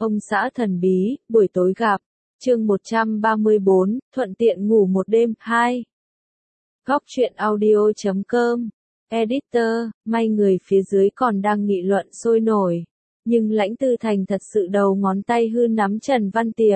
Ông xã thần bí, buổi tối gặp. Chương 134, thuận tiện ngủ một đêm, 2. Góc truyện audio.com. Editor, may người phía dưới còn đang nghị luận sôi nổi. Nhưng Lãnh Tư Thành thật sự đầu ngón tay hư nắm Trần Văn Tiệp.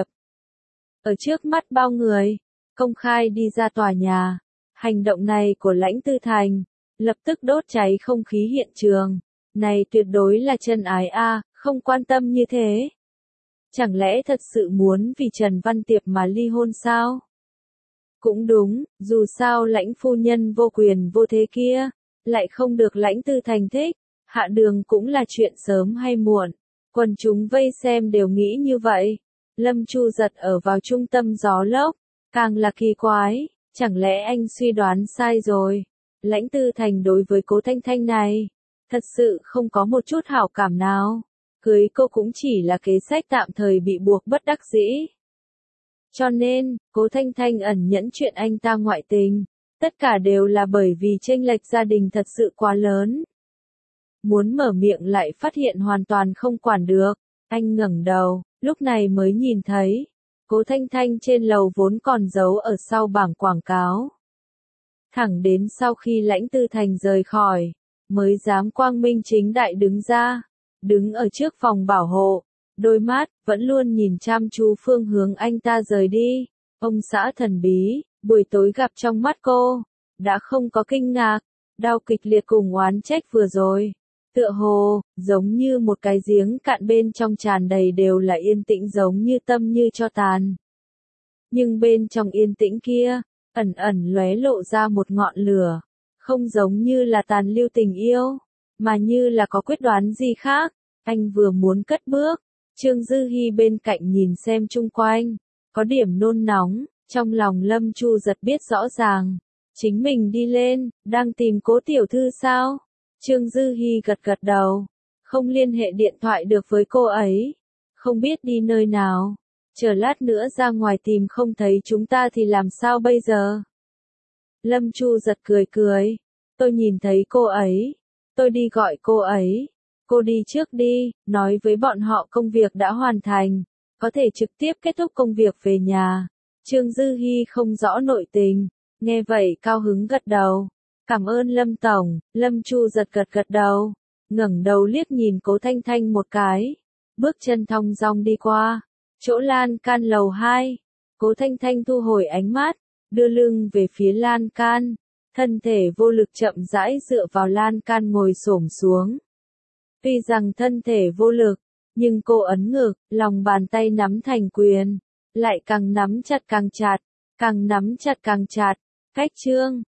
Ở trước mắt bao người, công khai đi ra tòa nhà. Hành động này của Lãnh Tư Thành, lập tức đốt cháy không khí hiện trường. Này tuyệt đối là chân ái a, không quan tâm như thế. Chẳng lẽ thật sự muốn vì Trần Văn Tiệp mà ly hôn sao? Cũng đúng, dù sao Lãnh phu nhân vô quyền vô thế kia, lại không được Lãnh Tư Thành thích, hạ đường cũng là chuyện sớm hay muộn. Quần chúng vây xem đều nghĩ như vậy. Lâm Chu Giật ở vào trung tâm gió lốc, càng là kỳ quái, chẳng lẽ anh suy đoán sai rồi? Lãnh Tư Thành đối với Cố Thanh Thanh này, thật sự không có một chút hảo cảm nào. Cưới cô cũng chỉ là kế sách tạm thời bị buộc bất đắc dĩ. Cho nên, Cố Thanh Thanh ẩn nhẫn chuyện anh ta ngoại tình, tất cả đều là bởi vì chênh lệch gia đình thật sự quá lớn. Muốn mở miệng lại phát hiện hoàn toàn không quản được, anh ngẩng đầu, lúc này mới nhìn thấy, Cố Thanh Thanh trên lầu vốn còn giấu ở sau bảng quảng cáo. Thẳng đến sau khi Lãnh Tư Thành rời khỏi, mới dám quang minh chính đại đứng ra. Đứng ở trước phòng bảo hộ, đôi mắt vẫn luôn nhìn chăm chú phương hướng anh ta rời đi. Ông xã thần bí, buổi tối gặp trong mắt cô, đã không có kinh ngạc, đau kịch liệt cùng oán trách vừa rồi. Tựa hồ, giống như một cái giếng cạn bên trong tràn đầy đều là yên tĩnh giống như tâm như cho tàn. Nhưng bên trong yên tĩnh kia, ẩn ẩn lóe lộ ra một ngọn lửa, không giống như là tàn lưu tình yêu, mà như là có quyết đoán gì khác. Anh vừa muốn cất bước, Trương Dư Hi bên cạnh nhìn xem chung quanh, có điểm nôn nóng, trong lòng Lâm Chu Giật biết rõ ràng, chính mình đi lên, đang tìm Cố tiểu thư sao? Trương Dư Hi gật gật đầu, không liên hệ điện thoại được với cô ấy, không biết đi nơi nào, chờ lát nữa ra ngoài tìm không thấy chúng ta thì làm sao bây giờ? Lâm Chu Giật cười cười, tôi nhìn thấy cô ấy, tôi đi gọi cô ấy. Cô đi trước đi, nói với bọn họ công việc đã hoàn thành, có thể trực tiếp kết thúc công việc về nhà. Trương Dư Hi không rõ nội tình, nghe vậy cao hứng gật đầu. Cảm ơn Lâm Tổng, Lâm Chu Giật gật gật đầu, ngẩng đầu liếc nhìn Cố Thanh Thanh một cái, bước chân thong dong đi qua, chỗ lan can lầu 2. Cố Thanh Thanh thu hồi ánh mắt, đưa lưng về phía lan can, thân thể vô lực chậm rãi dựa vào lan can ngồi xổm xuống. Tuy rằng thân thể vô lực, nhưng cô ấn ngực, lòng bàn tay nắm thành quyền, lại càng nắm chặt càng chặt, càng nắm chặt càng chặt. Cách chương,